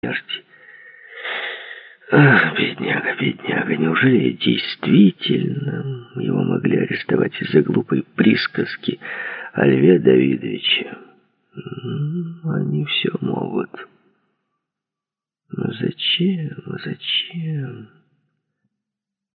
смерти. Ах, бедняга, бедняга, неужели действительно его могли арестовать из-за глупой присказки о Льве Давидовиче? Они все могут. Но зачем, зачем?